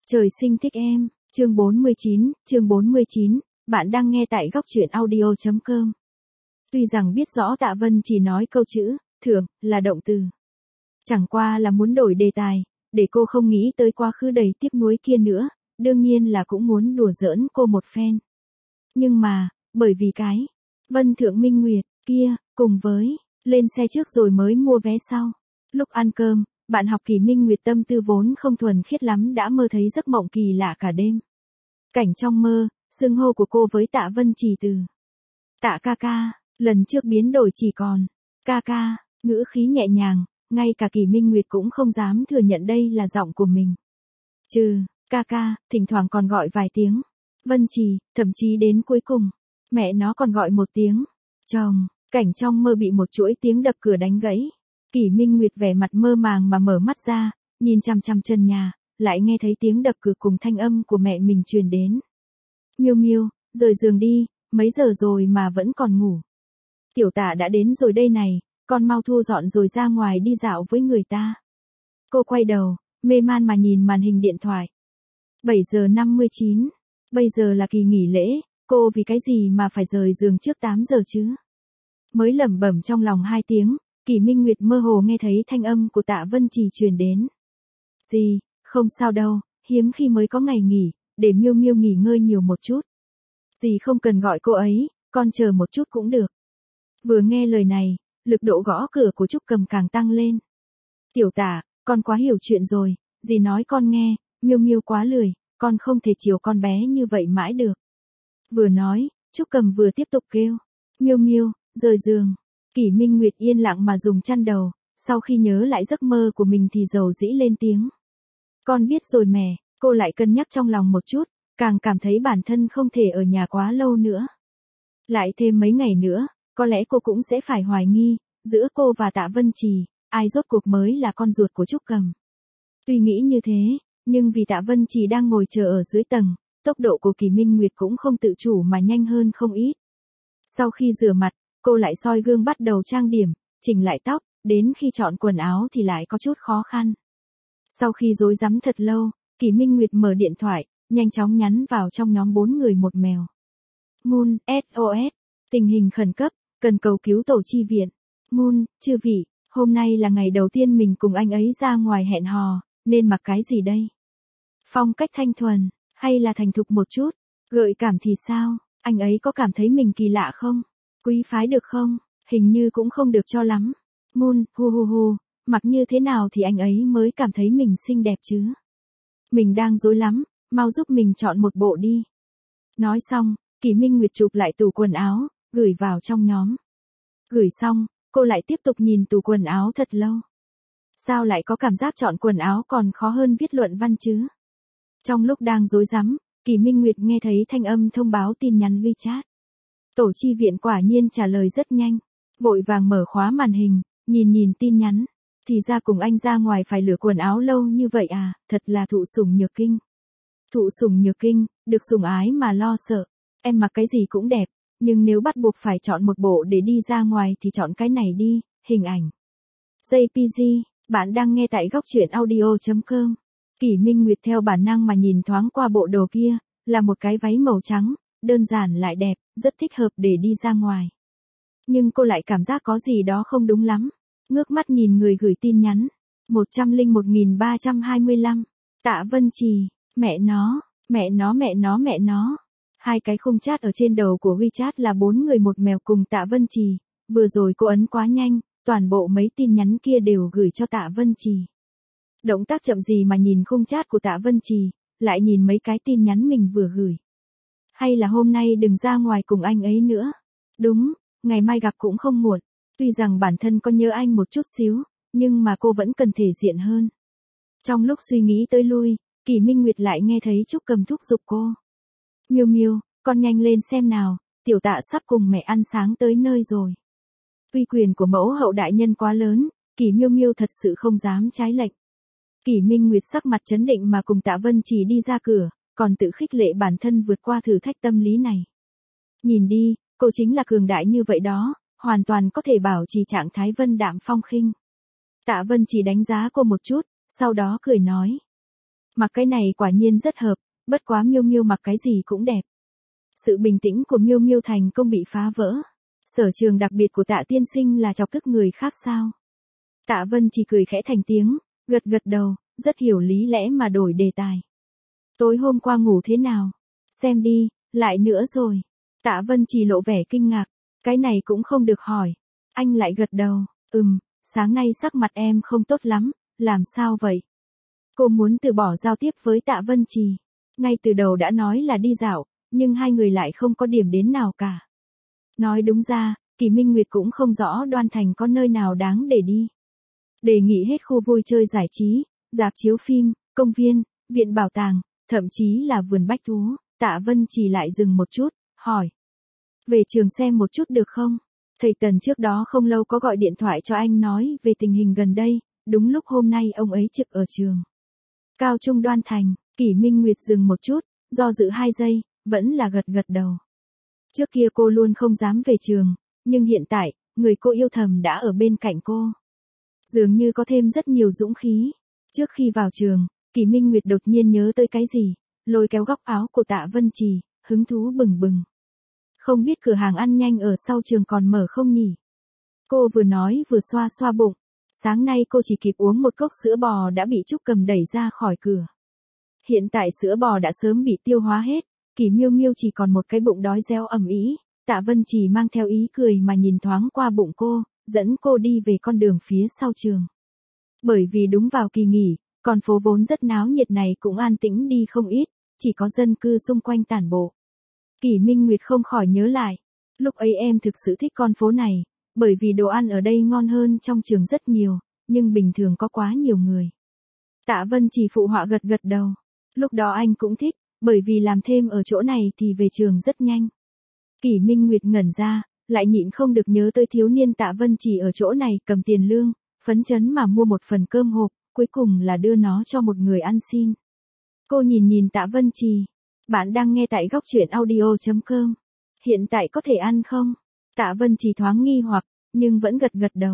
Trời sinh thích em, chương 49, bạn đang nghe tại góc truyện audio.com. Tuy rằng biết rõ Tạ Vân chỉ nói câu chữ, thường, là động từ. Chẳng qua là muốn đổi đề tài, để cô không nghĩ tới quá khứ đầy tiếc nuối kia nữa, đương nhiên là cũng muốn đùa giỡn cô một phen. Nhưng mà, bởi vì cái, Vân Thượng Minh Nguyệt, kia, cùng với, lên xe trước rồi mới mua vé sau. Lúc ăn cơm, bạn học Kỳ Minh Nguyệt tâm tư vốn không thuần khiết lắm đã mơ thấy giấc mộng kỳ lạ cả đêm. Cảnh trong mơ, xưng hô của cô với Tạ Vân chỉ từ Tạ ca ca, lần trước biến đổi chỉ còn ca ca, ngữ khí nhẹ nhàng, ngay cả Kỳ Minh Nguyệt cũng không dám thừa nhận đây là giọng của mình. Ca ca, thỉnh thoảng còn gọi vài tiếng Vân Trì, thậm chí đến cuối cùng, mẹ nó còn gọi một tiếng chồng. Cảnh trong mơ bị một chuỗi tiếng đập cửa đánh gãy. Kỳ Minh Nguyệt vẻ mặt mơ màng mà mở mắt ra, nhìn chằm chằm chân nhà, lại nghe thấy tiếng đập cửa cùng thanh âm của mẹ mình truyền đến. Miêu Miêu, rời giường đi, mấy giờ rồi mà vẫn còn ngủ. Tiểu Tạ đã đến rồi đây này, con mau thu dọn rồi ra ngoài đi dạo với người ta. Cô quay đầu, mê man mà nhìn màn hình điện thoại. 7 giờ 59, bây giờ là kỳ nghỉ lễ, cô vì cái gì mà phải rời giường trước 8 giờ chứ? Mới lẩm bẩm trong lòng 2 tiếng, Kỳ Minh Nguyệt mơ hồ nghe thấy thanh âm của Tạ Vân Trì truyền đến. Gì, không sao đâu, hiếm khi mới có ngày nghỉ, để Miêu Miêu nghỉ ngơi nhiều một chút. Dì không cần gọi cô ấy, con chờ một chút cũng được. Vừa nghe lời này, lực độ gõ cửa của Trúc Cầm càng tăng lên. Tiểu Tạ, con quá hiểu chuyện rồi, dì nói con nghe, Miêu Miêu quá lười, con không thể chiều con bé như vậy mãi được. Vừa nói, Trúc Cầm vừa tiếp tục kêu. Miêu Miêu, rời giường. Kỳ Minh Nguyệt yên lặng mà dùng chăn đầu, sau khi nhớ lại giấc mơ của mình thì dầu dĩ lên tiếng. Con biết rồi mẹ, cô lại cân nhắc trong lòng một chút, càng cảm thấy bản thân không thể ở nhà quá lâu nữa. Lại thêm mấy ngày nữa, có lẽ cô cũng sẽ phải hoài nghi, giữa cô và Tạ Vân Trì, ai rốt cuộc mới là con ruột của Trúc Cầm. Tuy nghĩ như thế, nhưng vì Tạ Vân Trì đang ngồi chờ ở dưới tầng, tốc độ của Kỳ Minh Nguyệt cũng không tự chủ mà nhanh hơn không ít. Sau khi rửa mặt, cô lại soi gương bắt đầu trang điểm, chỉnh lại tóc, đến khi chọn quần áo thì lại có chút khó khăn. Sau khi rối rắm thật lâu, Kỳ Minh Nguyệt mở điện thoại, nhanh chóng nhắn vào trong nhóm 4 người một mèo. Moon, SOS, tình hình khẩn cấp, cần cầu cứu tổ chi viện. Moon, chư vị, hôm nay là ngày đầu tiên mình cùng anh ấy ra ngoài hẹn hò, nên mặc cái gì đây? Phong cách thanh thuần, hay là thành thục một chút? Gợi cảm thì sao, anh ấy có cảm thấy mình kỳ lạ không? Quý phái được không? Hình như cũng không được cho lắm. Moon, mặc như thế nào thì anh ấy mới cảm thấy mình xinh đẹp chứ? Mình đang rối lắm, mau giúp mình chọn một bộ đi. Nói xong, Kỳ Minh Nguyệt chụp lại tủ quần áo, gửi vào trong nhóm. Gửi xong, cô lại tiếp tục nhìn tủ quần áo thật lâu. Sao lại có cảm giác chọn quần áo còn khó hơn viết luận văn chứ? Trong lúc đang rối rắm, Kỳ Minh Nguyệt nghe thấy thanh âm thông báo tin nhắn WeChat. Tổ chi viện quả nhiên trả lời rất nhanh, vội vàng mở khóa màn hình, nhìn tin nhắn. Thì ra cùng anh ra ngoài phải lựa quần áo lâu như vậy à, thật là thụ sủng nhược kinh. Thụ sủng nhược kinh, được sủng ái mà lo sợ. Em mặc cái gì cũng đẹp, nhưng nếu bắt buộc phải chọn một bộ để đi ra ngoài thì chọn cái này đi, hình ảnh. JPG, bạn đang nghe tại góc truyện audio.com. Kỳ Minh Nguyệt theo bản năng mà nhìn thoáng qua bộ đồ kia, là một cái váy màu trắng, đơn giản lại đẹp, rất thích hợp để đi ra ngoài. Nhưng cô lại cảm giác có gì đó không đúng lắm. Ngước mắt nhìn người gửi tin nhắn. 101.325. Tạ Vân Trì, mẹ nó. Hai cái khung chat ở trên đầu của WeChat là 4 người một mèo cùng Tạ Vân Trì. Vừa rồi cô ấn quá nhanh, toàn bộ mấy tin nhắn kia đều gửi cho Tạ Vân Trì. Động tác chậm gì mà nhìn khung chat của Tạ Vân Trì, lại nhìn mấy cái tin nhắn mình vừa gửi. Hay là hôm nay đừng ra ngoài cùng anh ấy nữa. Đúng, ngày mai gặp cũng không muộn. Tuy rằng bản thân có nhớ anh một chút xíu, nhưng mà cô vẫn cần thể diện hơn. Trong lúc suy nghĩ tới lui, Kỳ Minh Nguyệt lại nghe thấy Trúc Cầm thúc giục cô. Miêu Miêu, con nhanh lên xem nào, Tiểu Tạ sắp cùng mẹ ăn sáng tới nơi rồi. Uy quyền của mẫu hậu đại nhân quá lớn, Kỳ Miêu Miêu thật sự không dám trái lệnh. Kỳ Minh Nguyệt sắc mặt trấn định mà cùng Tạ Vân Trì đi ra cửa, còn tự khích lệ bản thân vượt qua thử thách tâm lý này. Nhìn đi, cô chính là cường đại như vậy đó, hoàn toàn có thể bảo trì trạng thái vân đạm phong khinh. Tạ Vân Trì đánh giá cô một chút, sau đó cười nói. Mặc cái này quả nhiên rất hợp, bất quá Miêu Miêu mặc cái gì cũng đẹp. Sự bình tĩnh của Miêu Miêu thành công bị phá vỡ. Sở trường đặc biệt của Tạ tiên sinh là chọc tức người khác sao? Tạ Vân chỉ cười khẽ thành tiếng, gật gật đầu, rất hiểu lý lẽ mà đổi đề tài. Tối hôm qua ngủ thế nào? Xem đi, lại nữa rồi. Tạ Vân chỉ lộ vẻ kinh ngạc, cái này cũng không được hỏi. Anh lại gật đầu, sáng nay sắc mặt em không tốt lắm, làm sao vậy? Cô muốn từ bỏ giao tiếp với Tạ Vân Trì. Ngay từ đầu đã nói là đi dạo, nhưng hai người lại không có điểm đến nào cả. Nói đúng ra, Kỳ Minh Nguyệt cũng không rõ Đoan Thành có nơi nào đáng để đi. Đề nghị hết khu vui chơi giải trí, rạp chiếu phim, công viên, viện bảo tàng, thậm chí là vườn bách thú. Tạ Vân Trì lại dừng một chút, hỏi. Về trường xem một chút được không? Thầy Tần trước đó không lâu có gọi điện thoại cho anh nói về tình hình gần đây, đúng lúc hôm nay ông ấy trực ở trường Cao Trung Đoan Thành. Kỷ Minh Nguyệt dừng một chút, do dự 2 giây, vẫn là gật gật đầu. Trước kia cô luôn không dám về trường, nhưng hiện tại, người cô yêu thầm đã ở bên cạnh cô. Dường như có thêm rất nhiều dũng khí. Trước khi vào trường, Kỷ Minh Nguyệt đột nhiên nhớ tới cái gì, lôi kéo góc áo của Tạ Vân Trì, hứng thú bừng bừng. Không biết cửa hàng ăn nhanh ở sau trường còn mở không nhỉ? Cô vừa nói vừa xoa xoa bụng. Sáng nay cô chỉ kịp uống một cốc sữa bò đã bị Trúc Cầm đẩy ra khỏi cửa. Hiện tại sữa bò đã sớm bị tiêu hóa hết, Kỳ Miêu Miêu chỉ còn một cái bụng đói reo ầm ĩ. Tạ Vân Trì mang theo ý cười mà nhìn thoáng qua bụng cô, dẫn cô đi về con đường phía sau trường. Bởi vì đúng vào kỳ nghỉ, con phố vốn rất náo nhiệt này cũng an tĩnh đi không ít, chỉ có dân cư xung quanh tản bộ. Kỷ Minh Nguyệt không khỏi nhớ lại, lúc ấy em thực sự thích con phố này, bởi vì đồ ăn ở đây ngon hơn trong trường rất nhiều, nhưng bình thường có quá nhiều người. Tạ Vân chỉ phụ họa gật gật đầu, lúc đó anh cũng thích, bởi vì làm thêm ở chỗ này thì về trường rất nhanh. Kỷ Minh Nguyệt ngẩn ra, lại nhịn không được nhớ tới thiếu niên Tạ Vân chỉ ở chỗ này cầm tiền lương, phấn chấn mà mua một phần cơm hộp, cuối cùng là đưa nó cho một người ăn xin. Cô nhìn Tạ Vân Trì. Bạn đang nghe tại góc truyện audio.com. Hiện tại có thể ăn không? Tạ Vân Trì thoáng nghi hoặc, nhưng vẫn gật gật đầu.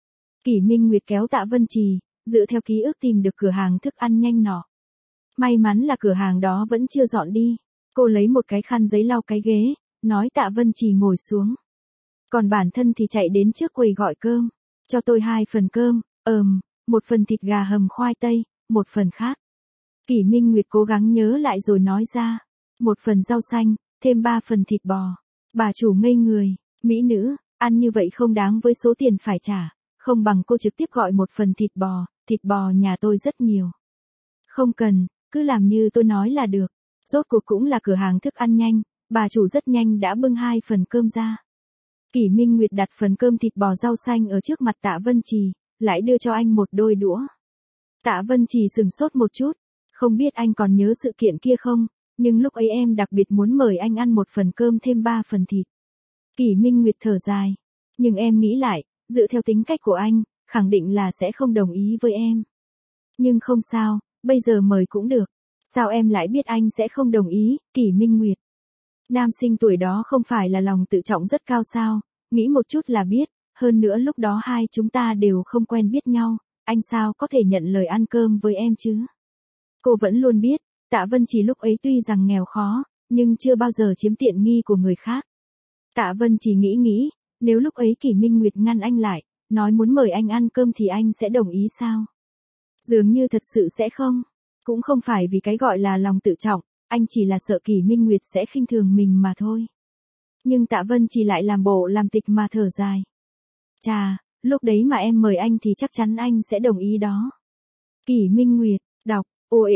Kỷ Minh Nguyệt kéo Tạ Vân Trì, dựa theo ký ức tìm được cửa hàng thức ăn nhanh nọ. May mắn là cửa hàng đó vẫn chưa dọn đi. Cô lấy một cái khăn giấy lau cái ghế, nói Tạ Vân Trì ngồi xuống. Còn bản thân thì chạy đến trước quầy gọi cơm. Cho tôi 2 phần cơm, một phần thịt gà hầm khoai tây, một phần khác. Kỷ Minh Nguyệt cố gắng nhớ lại rồi nói ra. 1 phần rau xanh, thêm 3 phần thịt bò. Bà chủ ngây người, mỹ nữ, ăn như vậy không đáng với số tiền phải trả, không bằng cô trực tiếp gọi 1 phần thịt bò nhà tôi rất nhiều. Không cần, cứ làm như tôi nói là được. Rốt cuộc cũng là cửa hàng thức ăn nhanh, bà chủ rất nhanh đã bưng 2 phần cơm ra. Kỷ Minh Nguyệt đặt phần cơm thịt bò rau xanh ở trước mặt Tạ Vân Trì, lại đưa cho anh một đôi đũa. Tạ Vân Trì sửng sốt một chút, không biết anh còn nhớ sự kiện kia không, nhưng lúc ấy em đặc biệt muốn mời anh ăn 1 phần cơm thêm 3 phần thịt. Kỷ Minh Nguyệt thở dài, nhưng em nghĩ lại, dựa theo tính cách của anh, khẳng định là sẽ không đồng ý với em. Nhưng không sao, bây giờ mời cũng được. Sao em lại biết anh sẽ không đồng ý, Kỷ Minh Nguyệt? Nam sinh tuổi đó không phải là lòng tự trọng rất cao sao, nghĩ một chút là biết, hơn nữa lúc đó hai chúng ta đều không quen biết nhau, anh sao có thể nhận lời ăn cơm với em chứ? Cô vẫn luôn biết, Tạ Vân Trì lúc ấy tuy rằng nghèo khó, nhưng chưa bao giờ chiếm tiện nghi của người khác. Tạ Vân Trì nghĩ, nếu lúc ấy Kỷ Minh Nguyệt ngăn anh lại, nói muốn mời anh ăn cơm thì anh sẽ đồng ý sao? Dường như thật sự sẽ không. Cũng không phải vì cái gọi là lòng tự trọng, anh chỉ là sợ Kỷ Minh Nguyệt sẽ khinh thường mình mà thôi. Nhưng Tạ Vân Trì lại làm bộ làm tịch mà thở dài. Chà, lúc đấy mà em mời anh thì chắc chắn anh sẽ đồng ý đó. Kỷ Minh Nguyệt, đọc,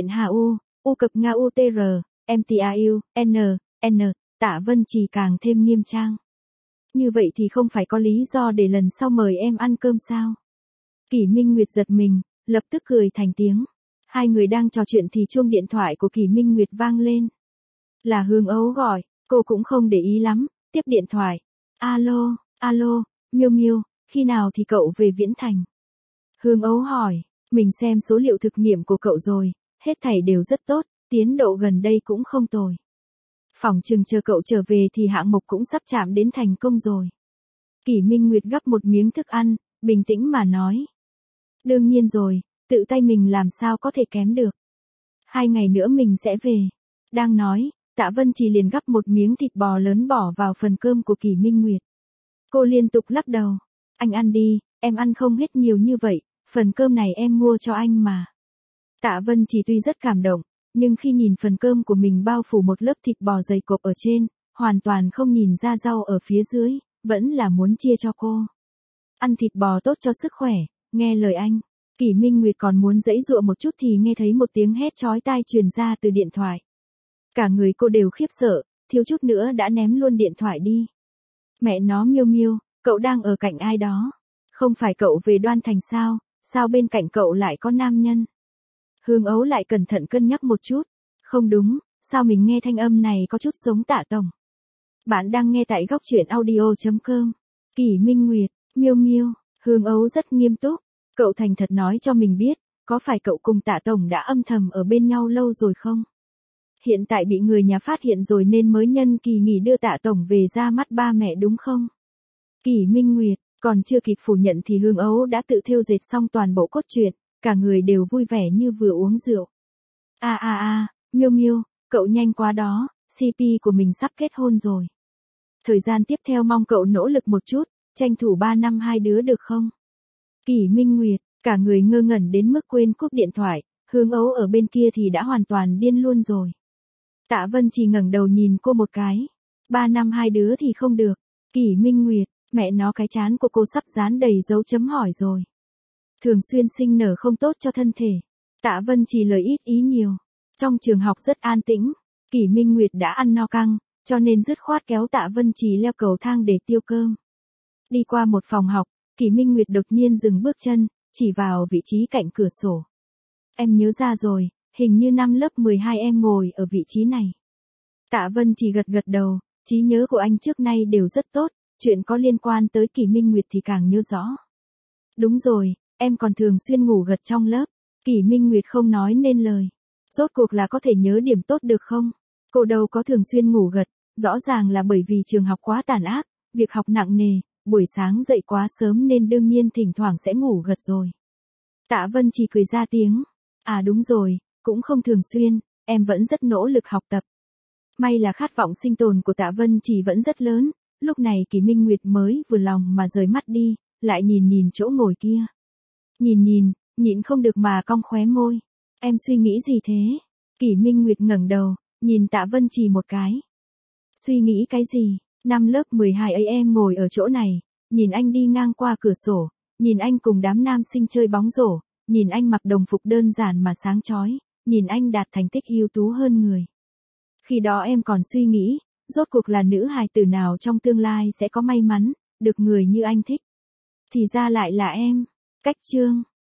U cập Nga UTR, MTAU, N, Tạ Vân Trì càng thêm nghiêm trang. Như vậy thì không phải có lý do để lần sau mời em ăn cơm sao? Kỷ Minh Nguyệt giật mình, lập tức cười thành tiếng. Hai người đang trò chuyện thì chuông điện thoại của Kỷ Minh Nguyệt vang lên. Là Hương Ấu gọi, cô cũng không để ý lắm, tiếp điện thoại. Alo, Miêu Miêu, khi nào thì cậu về Viễn Thành? Hương Ấu hỏi, mình xem số liệu thực nghiệm của cậu rồi, hết thảy đều rất tốt, tiến độ gần đây cũng không tồi. Phỏng chừng chờ cậu trở về thì hạng mục cũng sắp chạm đến thành công rồi. Kỷ Minh Nguyệt gắp một miếng thức ăn, bình tĩnh mà nói. Đương nhiên rồi, tự tay mình làm sao có thể kém được. 2 ngày nữa mình sẽ về. Đang nói, Tạ Vân Trì liền gắp một miếng thịt bò lớn bỏ vào phần cơm của Kỷ Minh Nguyệt. Cô liên tục lắc đầu. Anh ăn đi, em ăn không hết nhiều như vậy, phần cơm này em mua cho anh mà. Tạ Vân Trì tuy rất cảm động, nhưng khi nhìn phần cơm của mình bao phủ một lớp thịt bò dày cộp ở trên, hoàn toàn không nhìn ra rau ở phía dưới, vẫn là muốn chia cho cô. Ăn thịt bò tốt cho sức khỏe, nghe lời anh. Kỷ Minh Nguyệt còn muốn giãy giụa một chút thì nghe thấy một tiếng hét chói tai truyền ra từ điện thoại. Cả người cô đều khiếp sợ, thiếu chút nữa đã ném luôn điện thoại đi. Mẹ nó Miêu Miêu, cậu đang ở cạnh ai đó? Không phải cậu về Đoan Thành sao? Sao bên cạnh cậu lại có nam nhân? Hương Ấu lại cẩn thận cân nhắc một chút. Không đúng, sao mình nghe thanh âm này có chút giống Tạ Tổng. Bạn đang nghe tại góc truyện audio.com. Kỷ Minh Nguyệt, Miêu Miêu, Hương Ấu rất nghiêm túc. Cậu thành thật nói cho mình biết, có phải cậu cùng Tạ Tổng đã âm thầm ở bên nhau lâu rồi không? Hiện tại bị người nhà phát hiện rồi nên mới nhân kỳ nghỉ đưa Tạ Tổng về ra mắt ba mẹ đúng không? Kỷ Minh Nguyệt, còn chưa kịp phủ nhận thì Hương Ấu đã tự thêu dệt xong toàn bộ cốt truyện, cả người đều vui vẻ như vừa uống rượu. Miêu Miêu, cậu nhanh quá đó, CP của mình sắp kết hôn rồi. Thời gian tiếp theo mong cậu nỗ lực một chút, tranh thủ 3 năm hai đứa được không? Kỷ Minh Nguyệt, cả người ngơ ngẩn đến mức quên cúp điện thoại, Hương Ấu ở bên kia thì đã hoàn toàn điên luôn rồi. Tạ Vân chỉ ngẩng đầu nhìn cô một cái. 3 năm hai đứa thì không được. Kỷ Minh Nguyệt, mẹ nó cái trán của cô sắp dán đầy dấu chấm hỏi rồi. Thường xuyên sinh nở không tốt cho thân thể. Tạ Vân chỉ lời ít ý nhiều. Trong trường học rất an tĩnh. Kỷ Minh Nguyệt đã ăn no căng, cho nên dứt khoát kéo Tạ Vân Trì leo cầu thang để tiêu cơm. Đi qua một phòng học, Kỷ Minh Nguyệt đột nhiên dừng bước chân, chỉ vào vị trí cạnh cửa sổ. Em nhớ ra rồi, hình như năm lớp 12 em ngồi ở vị trí này. Tạ Vân Trì gật gật đầu, trí nhớ của anh trước nay đều rất tốt, chuyện có liên quan tới Kỷ Minh Nguyệt thì càng nhớ rõ. Đúng rồi, em còn thường xuyên ngủ gật trong lớp. Kỷ Minh Nguyệt không nói nên lời. Rốt cuộc là có thể nhớ điểm tốt được không? Cô đâu có thường xuyên ngủ gật, rõ ràng là bởi vì trường học quá tàn ác, việc học nặng nề, buổi sáng dậy quá sớm nên đương nhiên thỉnh thoảng sẽ ngủ gật rồi. Tạ Vân chỉ cười ra tiếng. À đúng rồi, cũng không thường xuyên, em vẫn rất nỗ lực học tập. May là khát vọng sinh tồn của Tạ Vân chỉ vẫn rất lớn, lúc này Kỷ Minh Nguyệt mới vừa lòng mà rời mắt đi, lại nhìn chỗ ngồi kia. Nhịn không được mà cong khóe môi. Em suy nghĩ gì thế? Kỷ Minh Nguyệt ngẩng đầu, nhìn Tạ Vân Trì một cái. Suy nghĩ cái gì? Năm lớp 12 ấy em ngồi ở chỗ này, nhìn anh đi ngang qua cửa sổ, nhìn anh cùng đám nam sinh chơi bóng rổ, nhìn anh mặc đồng phục đơn giản mà sáng chói, nhìn anh đạt thành tích ưu tú hơn người. Khi đó em còn suy nghĩ, rốt cuộc là nữ hài tử nào trong tương lai sẽ có may mắn, được người như anh thích. Thì ra lại là em. Cách chương